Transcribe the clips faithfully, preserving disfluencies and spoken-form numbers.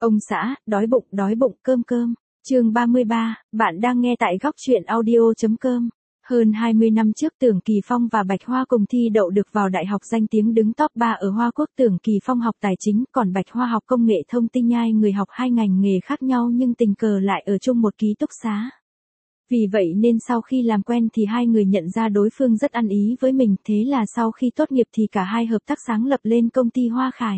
Ông xã, đói bụng, đói bụng, cơm cơm. Chương ba mươi ba, bạn đang nghe tại góc truyện audio.com. Hơn hai mươi năm trước Tưởng Kỳ Phong và Bạch Hoa cùng thi đậu được vào đại học danh tiếng đứng top ba ở Hoa Quốc. Tưởng Kỳ Phong học tài chính, còn Bạch Hoa học công nghệ thông tin. Nhai người học hai ngành nghề khác nhau nhưng tình cờ lại ở chung một ký túc xá. Vì vậy nên sau khi làm quen thì hai người nhận ra đối phương rất ăn ý với mình, thế là sau khi tốt nghiệp thì cả hai hợp tác sáng lập lên công ty Hoa Khải.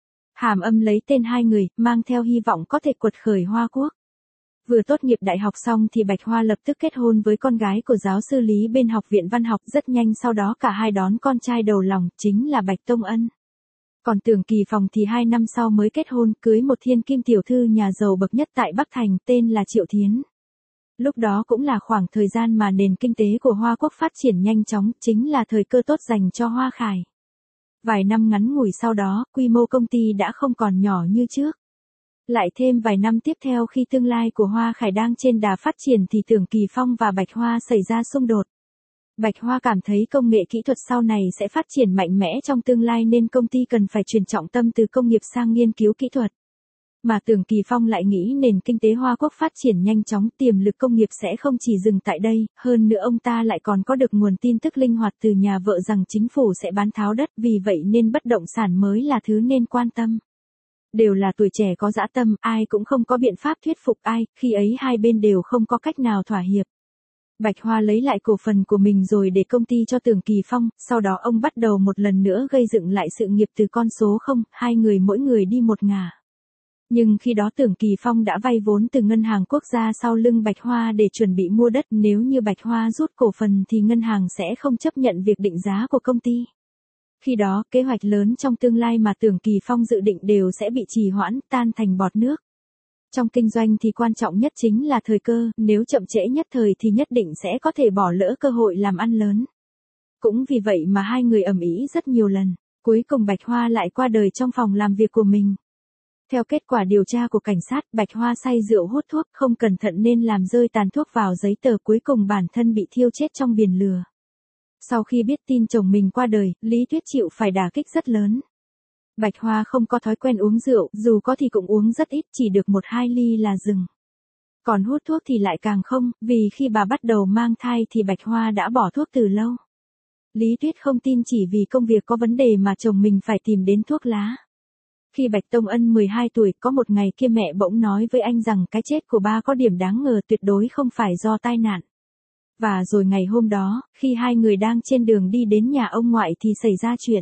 Hàm âm lấy tên hai người, mang theo hy vọng có thể quật khởi Hoa Quốc. Vừa tốt nghiệp đại học xong thì Bạch Hoa lập tức kết hôn với con gái của giáo sư Lý bên Học viện Văn học. Rất nhanh sau đó cả hai đón con trai đầu lòng, chính là Bạch Tông Ân. Còn Tưởng Kỳ Phong thì hai năm sau mới kết hôn, cưới một thiên kim tiểu thư nhà giàu bậc nhất tại Bắc Thành, tên là Triệu Thiến. Lúc đó cũng là khoảng thời gian mà nền kinh tế của Hoa Quốc phát triển nhanh chóng, chính là thời cơ tốt dành cho Hoa Khải. Vài năm ngắn ngủi sau đó, quy mô công ty đã không còn nhỏ như trước. Lại thêm vài năm tiếp theo khi tương lai của Hoa Khải đang trên đà phát triển thì Tưởng Kỳ Phong và Bạch Hoa xảy ra xung đột. Bạch Hoa cảm thấy công nghệ kỹ thuật sau này sẽ phát triển mạnh mẽ trong tương lai nên công ty cần phải chuyển trọng tâm từ công nghiệp sang nghiên cứu kỹ thuật. Mà Tưởng Kỳ Phong lại nghĩ nền kinh tế Hoa Quốc phát triển nhanh chóng, tiềm lực công nghiệp sẽ không chỉ dừng tại đây, hơn nữa ông ta lại còn có được nguồn tin tức linh hoạt từ nhà vợ rằng chính phủ sẽ bán tháo đất, vì vậy nên bất động sản mới là thứ nên quan tâm. Đều là tuổi trẻ có dã tâm, ai cũng không có biện pháp thuyết phục ai, khi ấy hai bên đều không có cách nào thỏa hiệp. Bạch Hoa lấy lại cổ phần của mình rồi để công ty cho Tưởng Kỳ Phong, sau đó ông bắt đầu một lần nữa gây dựng lại sự nghiệp từ con số không, hai người mỗi người đi một ngả. Nhưng khi đó Tưởng Kỳ Phong đã vay vốn từ ngân hàng quốc gia sau lưng Bạch Hoa để chuẩn bị mua đất, nếu như Bạch Hoa rút cổ phần thì ngân hàng sẽ không chấp nhận việc định giá của công ty. Khi đó, kế hoạch lớn trong tương lai mà Tưởng Kỳ Phong dự định đều sẽ bị trì hoãn, tan thành bọt nước. Trong kinh doanh thì quan trọng nhất chính là thời cơ, nếu chậm trễ nhất thời thì nhất định sẽ có thể bỏ lỡ cơ hội làm ăn lớn. Cũng vì vậy mà hai người ầm ĩ rất nhiều lần, cuối cùng Bạch Hoa lại qua đời trong phòng làm việc của mình. Theo kết quả điều tra của cảnh sát, Bạch Hoa say rượu hút thuốc, không cẩn thận nên làm rơi tàn thuốc vào giấy tờ, cuối cùng bản thân bị thiêu chết trong biển lửa. Sau khi biết tin chồng mình qua đời, Lý Tuyết chịu phải đả kích rất lớn. Bạch Hoa không có thói quen uống rượu, dù có thì cũng uống rất ít, chỉ được một hai ly là dừng. Còn hút thuốc thì lại càng không, vì khi bà bắt đầu mang thai thì Bạch Hoa đã bỏ thuốc từ lâu. Lý Tuyết không tin chỉ vì công việc có vấn đề mà chồng mình phải tìm đến thuốc lá. Khi Bạch Tông Ân mười hai tuổi, có một ngày kia mẹ bỗng nói với anh rằng cái chết của ba có điểm đáng ngờ, tuyệt đối không phải do tai nạn. Và rồi ngày hôm đó, khi hai người đang trên đường đi đến nhà ông ngoại thì xảy ra chuyện.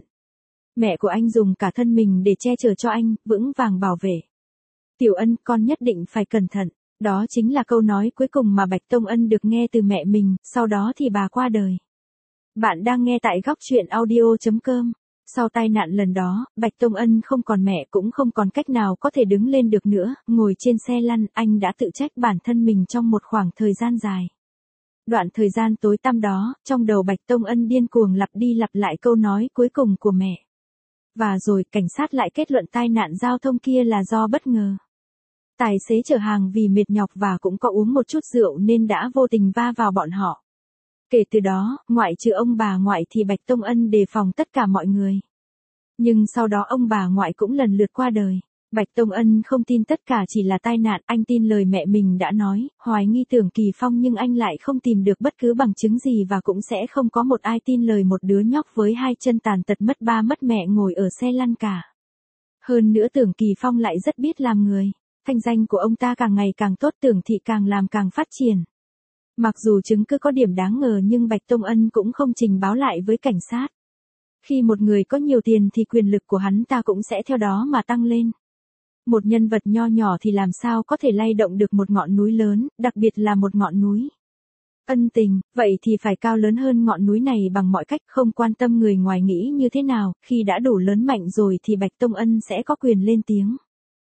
Mẹ của anh dùng cả thân mình để che chở cho anh, vững vàng bảo vệ. Tiểu Ân, con nhất định phải cẩn thận. Đó chính là câu nói cuối cùng mà Bạch Tông Ân được nghe từ mẹ mình, sau đó thì bà qua đời. Bạn đang nghe tại góc truyện audio.com. Sau tai nạn lần đó, Bạch Tông Ân không còn mẹ cũng không còn cách nào có thể đứng lên được nữa, ngồi trên xe lăn, anh đã tự trách bản thân mình trong một khoảng thời gian dài. Đoạn thời gian tối tăm đó, trong đầu Bạch Tông Ân điên cuồng lặp đi lặp lại câu nói cuối cùng của mẹ. Và rồi, cảnh sát lại kết luận tai nạn giao thông kia là do bất ngờ. Tài xế chở hàng vì mệt nhọc và cũng có uống một chút rượu nên đã vô tình va vào bọn họ. Kể từ đó, ngoại trừ ông bà ngoại thì Bạch Tông Ân đề phòng tất cả mọi người. Nhưng sau đó ông bà ngoại cũng lần lượt qua đời. Bạch Tông Ân không tin tất cả chỉ là tai nạn, anh tin lời mẹ mình đã nói, hoài nghi Tưởng Kỳ Phong nhưng anh lại không tìm được bất cứ bằng chứng gì và cũng sẽ không có một ai tin lời một đứa nhóc với hai chân tàn tật mất ba mất mẹ ngồi ở xe lăn cả. Hơn nữa Tưởng Kỳ Phong lại rất biết làm người, thanh danh của ông ta càng ngày càng tốt, Tưởng thị càng làm càng phát triển. Mặc dù chứng cứ có điểm đáng ngờ nhưng Bạch Tông Ân cũng không trình báo lại với cảnh sát. Khi một người có nhiều tiền thì quyền lực của hắn ta cũng sẽ theo đó mà tăng lên. Một nhân vật nho nhỏ thì làm sao có thể lay động được một ngọn núi lớn, đặc biệt là một ngọn núi. Ân tình, vậy thì phải cao lớn hơn ngọn núi này bằng mọi cách, không quan tâm người ngoài nghĩ như thế nào, khi đã đủ lớn mạnh rồi thì Bạch Tông Ân sẽ có quyền lên tiếng.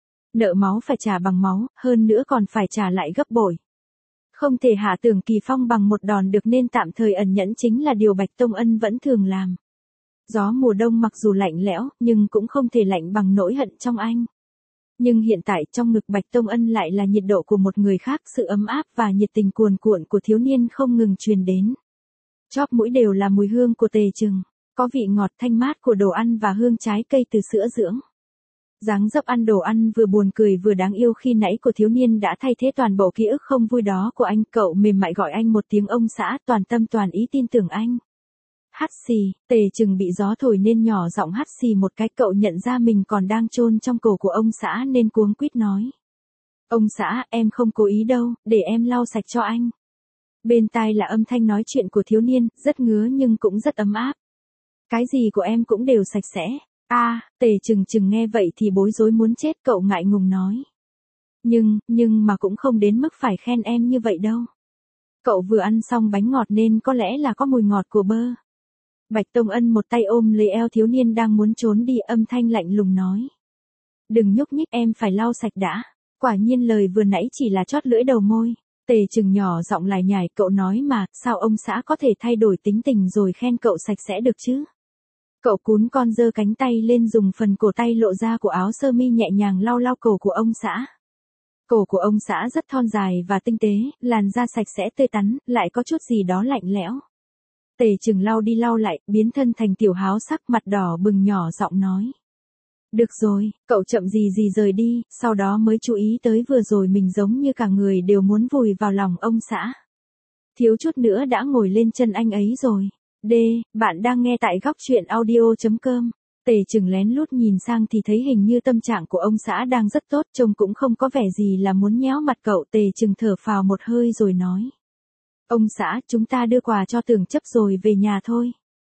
Nợ máu phải trả bằng máu, hơn nữa còn phải trả lại gấp bội. Không thể hạ Tưởng Kỳ Phong bằng một đòn được nên tạm thời ẩn nhẫn chính là điều Bạch Tông Ân vẫn thường làm. Gió mùa đông mặc dù lạnh lẽo, nhưng cũng không thể lạnh bằng nỗi hận trong anh. Nhưng hiện tại trong ngực Bạch Tông Ân lại là nhiệt độ của một người khác, sự ấm áp và nhiệt tình cuồn cuộn của thiếu niên không ngừng truyền đến. Chóp mũi đều là mùi hương của tề trừng, có vị ngọt thanh mát của đồ ăn và hương trái cây từ sữa dưỡng. Dáng dấp ăn đồ ăn vừa buồn cười vừa đáng yêu khi nãy của thiếu niên đã thay thế toàn bộ ký ức không vui đó của anh. Cậu mềm mại gọi anh một tiếng ông xã, toàn tâm toàn ý tin tưởng anh. Hắt xì, Tề Trừng bị gió thổi nên nhỏ giọng hắt xì một cái. Cậu nhận ra mình còn đang chôn trong cổ của ông xã nên cuống quýt nói. Ông xã, em không cố ý đâu, để em lau sạch cho anh. Bên tai là âm thanh nói chuyện của thiếu niên, rất ngứa nhưng cũng rất ấm áp. Cái gì của em cũng đều sạch sẽ. A, à, Tề Trừng Trừng nghe vậy thì bối rối muốn chết. Cậu ngại ngùng nói. Nhưng, nhưng mà cũng không đến mức phải khen em như vậy đâu. Cậu vừa ăn xong bánh ngọt nên có lẽ là có mùi ngọt của bơ. Bạch Tông Ân một tay ôm lấy eo thiếu niên đang muốn trốn đi, âm thanh lạnh lùng nói. Đừng nhúc nhích, em phải lau sạch đã. Quả nhiên lời vừa nãy chỉ là chót lưỡi đầu môi. Tề Trừng nhỏ giọng lải nhải, cậu nói mà, sao ông xã có thể thay đổi tính tình rồi khen cậu sạch sẽ được chứ? Cậu cún con giơ cánh tay lên, dùng phần cổ tay lộ ra của áo sơ mi nhẹ nhàng lau lau cổ của ông xã. Cổ của ông xã rất thon dài và tinh tế, làn da sạch sẽ tươi tắn, lại có chút gì đó lạnh lẽo. Tề Trừng lau đi lau lại, biến thân thành tiểu háo sắc, mặt đỏ bừng, nhỏ giọng nói. Được rồi, cậu chậm gì gì rời đi, sau đó mới chú ý tới vừa rồi mình giống như cả người đều muốn vùi vào lòng ông xã. Thiếu chút nữa đã ngồi lên chân anh ấy rồi. D, bạn đang nghe tại góc truyện audio chấm com. Tề Trừng lén lút nhìn sang thì thấy hình như tâm trạng của ông xã đang rất tốt, trông cũng không có vẻ gì là muốn nhéo mặt cậu. Tề Trừng thở phào một hơi rồi nói. Ông xã, chúng ta đưa quà cho Tưởng Chấp rồi về nhà thôi.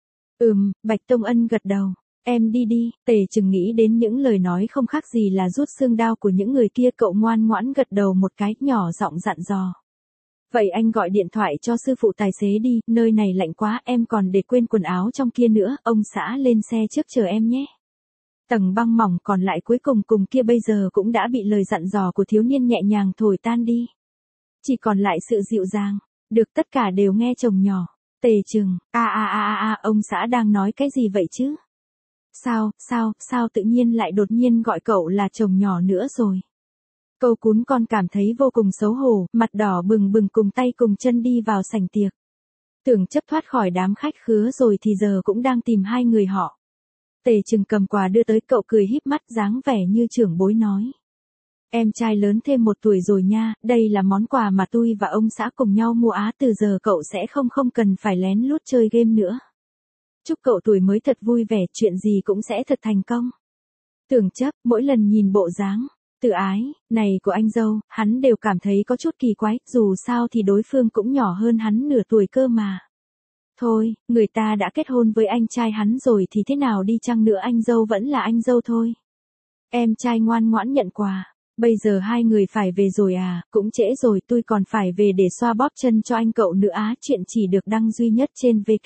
Ừm, Bạch Tông Ân gật đầu. Em đi đi. Tề Trừng nghĩ đến những lời nói không khác gì là rút xương đao của những người kia. Cậu ngoan ngoãn gật đầu một cái, nhỏ giọng dặn dò. Vậy anh gọi điện thoại cho sư phụ tài xế đi, nơi này lạnh quá, em còn để quên quần áo trong kia nữa, ông xã lên xe trước chờ em nhé. Tầng băng mỏng còn lại cuối cùng cùng kia bây giờ cũng đã bị lời dặn dò của thiếu niên nhẹ nhàng thổi tan đi. Chỉ còn lại sự dịu dàng, được tất cả đều nghe chồng nhỏ. Tề Trừng, a a a a a, ông xã đang nói cái gì vậy chứ? Sao, sao, sao tự nhiên lại đột nhiên gọi cậu là chồng nhỏ nữa rồi? Câu cún con cảm thấy vô cùng xấu hổ, mặt đỏ bừng bừng cùng tay cùng chân đi vào sảnh tiệc. Tưởng Chấp thoát khỏi đám khách khứa rồi thì giờ cũng đang tìm hai người họ. Tề Trừng cầm quà đưa tới, cậu cười híp mắt dáng vẻ như trưởng bối nói. Em trai lớn thêm một tuổi rồi nha, đây là món quà mà tôi và ông xã cùng nhau mua á, từ giờ cậu sẽ không không cần phải lén lút chơi game nữa. Chúc cậu tuổi mới thật vui vẻ, chuyện gì cũng sẽ thật thành công. Tưởng Chấp, mỗi lần nhìn bộ dáng tự ái này của anh dâu, hắn đều cảm thấy có chút kỳ quái, dù sao thì đối phương cũng nhỏ hơn hắn nửa tuổi cơ mà. Thôi, người ta đã kết hôn với anh trai hắn rồi thì thế nào đi chăng nữa anh dâu vẫn là anh dâu thôi. Em trai ngoan ngoãn nhận quà. Bây giờ hai người phải về rồi à, cũng trễ rồi, tôi còn phải về để xoa bóp chân cho anh cậu nữa á. Chuyện chỉ được đăng duy nhất trên W.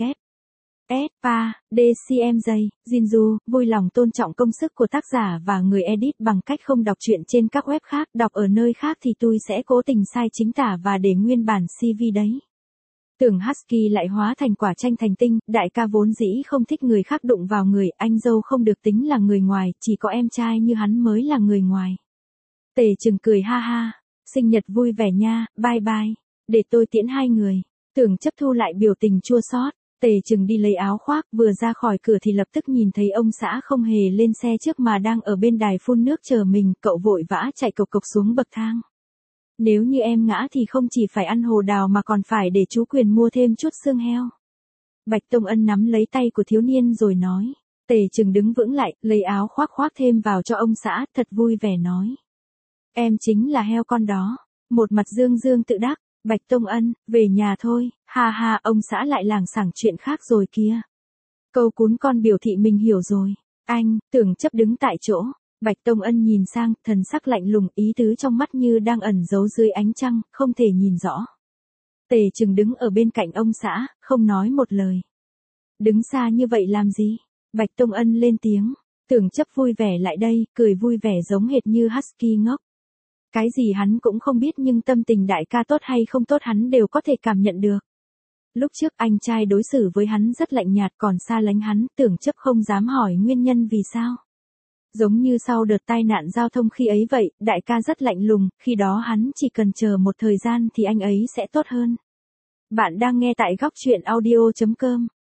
S, P, A, D, C M J, Jinju, vui lòng tôn trọng công sức của tác giả và người edit bằng cách không đọc truyện trên các web khác, đọc ở nơi khác thì tôi sẽ cố tình sai chính tả và để nguyên bản xê vê đấy. Tưởng Husky lại hóa thành quả chanh thành tinh, đại ca vốn dĩ không thích người khác đụng vào người, anh dâu không được tính là người ngoài, chỉ có em trai như hắn mới là người ngoài. Tề Trừng cười ha ha, sinh nhật vui vẻ nha, bye bye, để tôi tiễn hai người. Tưởng Chấp thu lại biểu tình chua xót. Tề Trừng đi lấy áo khoác, vừa ra khỏi cửa thì lập tức nhìn thấy ông xã không hề lên xe trước mà đang ở bên đài phun nước chờ mình, cậu vội vã chạy cộc cộc xuống bậc thang. Nếu như em ngã thì không chỉ phải ăn hồ đào mà còn phải để chú Quyền mua thêm chút xương heo. Bạch Tông Ân nắm lấy tay của thiếu niên rồi nói. Tề Trừng đứng vững lại, lấy áo khoác khoác thêm vào cho ông xã, thật vui vẻ nói. Em chính là heo con đó. Một mặt dương dương tự đắc. Bạch Tông Ân, về nhà thôi, ha ha, ông xã lại lảng xảng chuyện khác rồi kia. Câu cún con biểu thị mình hiểu rồi. Anh, Tưởng Chấp đứng tại chỗ. Bạch Tông Ân nhìn sang, thần sắc lạnh lùng, ý tứ trong mắt như đang ẩn giấu dưới ánh trăng, không thể nhìn rõ. Tề Trừng đứng ở bên cạnh ông xã, không nói một lời. Đứng xa như vậy làm gì? Bạch Tông Ân lên tiếng. Tưởng Chấp vui vẻ lại đây, cười vui vẻ giống hệt như Husky ngốc. Cái gì hắn cũng không biết nhưng tâm tình đại ca tốt hay không tốt hắn đều có thể cảm nhận được. Lúc trước anh trai đối xử với hắn rất lạnh nhạt còn xa lánh hắn, Tưởng Chấp không dám hỏi nguyên nhân vì sao. Giống như sau đợt tai nạn giao thông khi ấy vậy, đại ca rất lạnh lùng, khi đó hắn chỉ cần chờ một thời gian thì anh ấy sẽ tốt hơn. Bạn đang nghe tại góc truyện audio chấm com.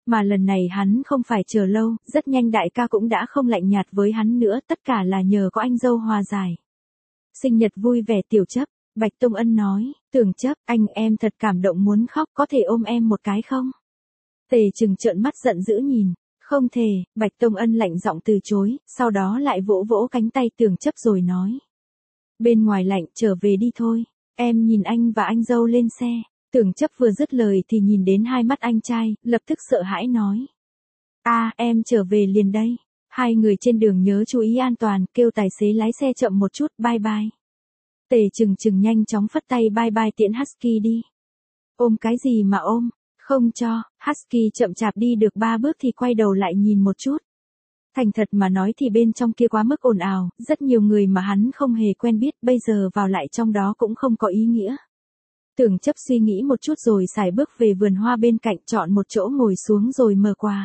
Mà lần này hắn không phải chờ lâu, rất nhanh đại ca cũng đã không lạnh nhạt với hắn nữa, tất cả là nhờ có anh dâu hòa giải. Sinh nhật vui vẻ Tiểu Chấp, Bạch Tông Ân nói, Tưởng Chấp, anh em thật cảm động muốn khóc, có thể ôm em một cái không? Tề Trừng trợn mắt giận dữ nhìn, không thể, Bạch Tông Ân lạnh giọng từ chối, sau đó lại vỗ vỗ cánh tay Tưởng Chấp rồi nói. Bên ngoài lạnh, trở về đi thôi, em nhìn anh và anh dâu lên xe. Tưởng Chấp vừa dứt lời thì nhìn đến hai mắt anh trai, lập tức sợ hãi nói. A, à, em trở về liền đây. Hai người trên đường nhớ chú ý an toàn, kêu tài xế lái xe chậm một chút, bye bye. Tề Trừng Trừng nhanh chóng phất tay bye bye tiễn Husky đi. Ôm cái gì mà ôm, không cho, Husky chậm chạp đi được ba bước thì quay đầu lại nhìn một chút. Thành thật mà nói thì bên trong kia quá mức ồn ào, rất nhiều người mà hắn không hề quen biết, bây giờ vào lại trong đó cũng không có ý nghĩa. Tưởng Chấp suy nghĩ một chút rồi xài bước về vườn hoa bên cạnh, chọn một chỗ ngồi xuống rồi mở quà.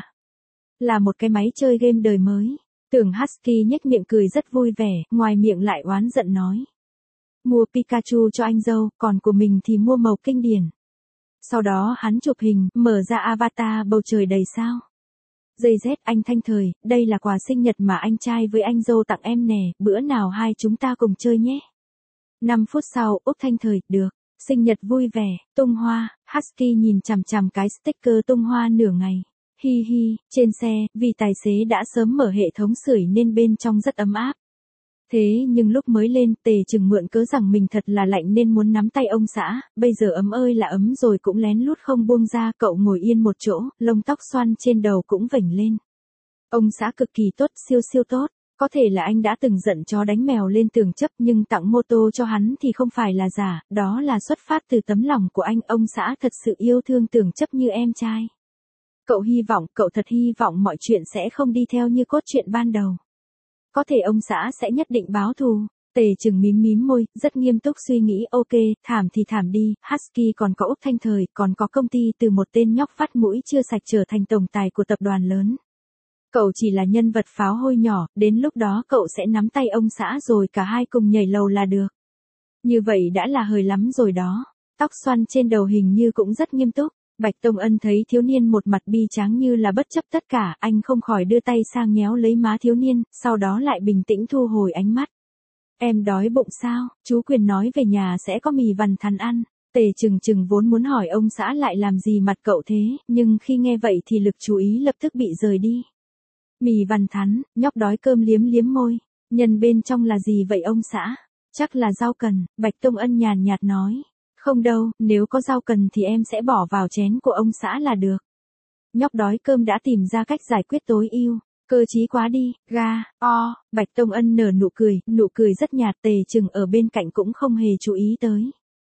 Là một cái máy chơi game đời mới. Tưởng Husky nhếch miệng cười rất vui vẻ, ngoài miệng lại oán giận nói. Mua Pikachu cho anh dâu, còn của mình thì mua màu kinh điển. Sau đó hắn chụp hình, mở ra avatar bầu trời đầy sao. Dây Z anh Thanh Thời, đây là quà sinh nhật mà anh trai với anh dâu tặng em nè, bữa nào hai chúng ta cùng chơi nhé. năm phút sau, Úc Thanh Thời, được. Sinh nhật vui vẻ, tung hoa, Husky nhìn chằm chằm cái sticker tung hoa nửa ngày. Hi hi, trên xe, vì tài xế đã sớm mở hệ thống sưởi nên bên trong rất ấm áp. Thế nhưng lúc mới lên, Tề Trừng mượn cớ rằng mình thật là lạnh nên muốn nắm tay ông xã, bây giờ ấm ơi là ấm rồi cũng lén lút không buông ra, cậu ngồi yên một chỗ, lông tóc xoăn trên đầu cũng vểnh lên. Ông xã cực kỳ tốt, siêu siêu tốt. Có thể là anh đã từng giận chó đánh mèo lên Tưởng Chấp nhưng tặng mô tô cho hắn thì không phải là giả, đó là xuất phát từ tấm lòng của anh, ông xã thật sự yêu thương Tưởng Chấp như em trai. Cậu hy vọng, cậu thật hy vọng mọi chuyện sẽ không đi theo như cốt truyện ban đầu. Có thể ông xã sẽ nhất định báo thù. Tề Trừng mím mím môi, rất nghiêm túc suy nghĩ, ok, thảm thì thảm đi, Husky còn có Úc Thanh Thời, còn có công ty từ một tên nhóc phát mũi chưa sạch trở thành tổng tài của tập đoàn lớn. Cậu chỉ là nhân vật pháo hôi nhỏ, đến lúc đó cậu sẽ nắm tay ông xã rồi cả hai cùng nhảy lầu là được. Như vậy đã là hời lắm rồi đó. Tóc xoăn trên đầu hình như cũng rất nghiêm túc. Bạch Tông Ân thấy thiếu niên một mặt bi tráng như là bất chấp tất cả, anh không khỏi đưa tay sang nhéo lấy má thiếu niên, sau đó lại bình tĩnh thu hồi ánh mắt. Em đói bụng sao? Chú Quyền nói về nhà sẽ có mì vằn thắn ăn. Tề Trừng Trừng vốn muốn hỏi ông xã lại làm gì mặt cậu thế, nhưng khi nghe vậy thì lực chú ý lập tức bị rời đi. Mì vằn thắn, nhóc đói cơm liếm liếm môi. Nhân bên trong là gì vậy ông xã? Chắc là rau cần, Bạch Tông Ân nhàn nhạt nói. Không đâu, nếu có rau cần thì em sẽ bỏ vào chén của ông xã là được. Nhóc đói cơm đã tìm ra cách giải quyết tối ưu. Cơ trí quá đi, ga, o, Bạch Tông Ân nở nụ cười, nụ cười rất nhạt. Tề Trừng ở bên cạnh cũng không hề chú ý tới.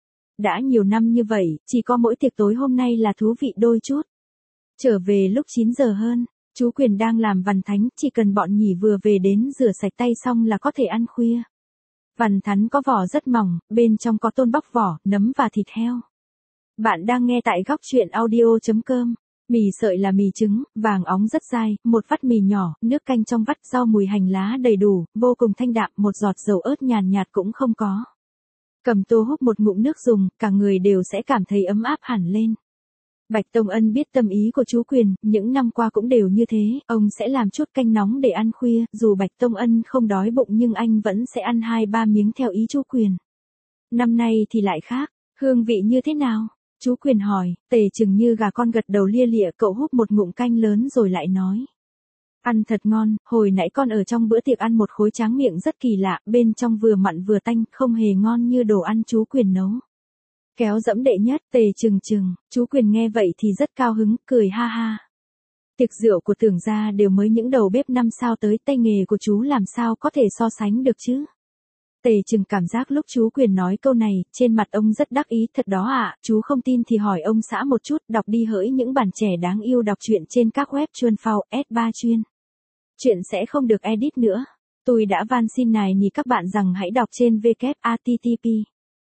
Đã nhiều năm như vậy, chỉ có mỗi tiệc tối hôm nay là thú vị đôi chút. Trở về lúc chín giờ hơn. Chú Quyền đang làm vằn thánh, chỉ cần bọn nhỉ vừa về đến rửa sạch tay xong là có thể ăn khuya. Vằn thắn có vỏ rất mỏng, bên trong có tôn bóc vỏ, nấm và thịt heo. Bạn đang nghe tại góc truyện audio chấm com. Mì sợi là mì trứng, vàng óng rất dai, một vắt mì nhỏ, nước canh trong vắt, rau mùi hành lá đầy đủ, vô cùng thanh đạm, một giọt dầu ớt nhàn nhạt cũng không có. Cầm tô húp một ngụm nước dùng, cả người đều sẽ cảm thấy ấm áp hẳn lên. Bạch Tông Ân biết tâm ý của chú Quyền, những năm qua cũng đều như thế, ông sẽ làm chút canh nóng để ăn khuya, dù Bạch Tông Ân không đói bụng nhưng anh vẫn sẽ ăn hai ba miếng theo ý chú Quyền. Năm nay thì lại khác, hương vị như thế nào? Chú Quyền hỏi, Tề Trừng như gà con gật đầu lia lịa, cậu húp một ngụm canh lớn rồi lại nói. Ăn thật ngon, hồi nãy con ở trong bữa tiệc ăn một khối tráng miệng rất kỳ lạ, bên trong vừa mặn vừa tanh, không hề ngon như đồ ăn chú Quyền nấu. Kéo dẫm đệ nhất, Tề Trừng Trừng, chú Quyền nghe vậy thì rất cao hứng, cười ha ha. Tiệc rượu của Tưởng gia đều mới những đầu bếp năm sao tới, tay nghề của chú làm sao có thể so sánh được chứ. Tề Trừng cảm giác lúc chú Quyền nói câu này, trên mặt ông rất đắc ý, thật đó ạ, à, chú không tin thì hỏi ông xã một chút, đọc đi hỡi những bạn trẻ đáng yêu đọc truyện trên các web chuyên phao, ét ba chuyên. Chuyện sẽ không được edit nữa. Tôi đã van xin nài nỉ các bạn rằng hãy đọc trên w w w chấm h t t p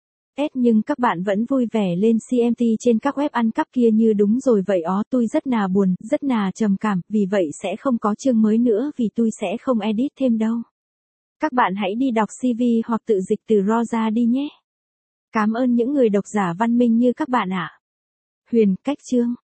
S nhưng các bạn vẫn vui vẻ lên xê em tê trên các web ăn cắp kia như đúng rồi vậy ó, tôi rất nà buồn, rất nà trầm cảm, vì vậy sẽ không có chương mới nữa vì tôi sẽ không edit thêm đâu. Các bạn hãy đi đọc xê vê hoặc tự dịch từ raw ra đi nhé. Cảm ơn những người độc giả văn minh như các bạn ạ. Huyền, cách chương.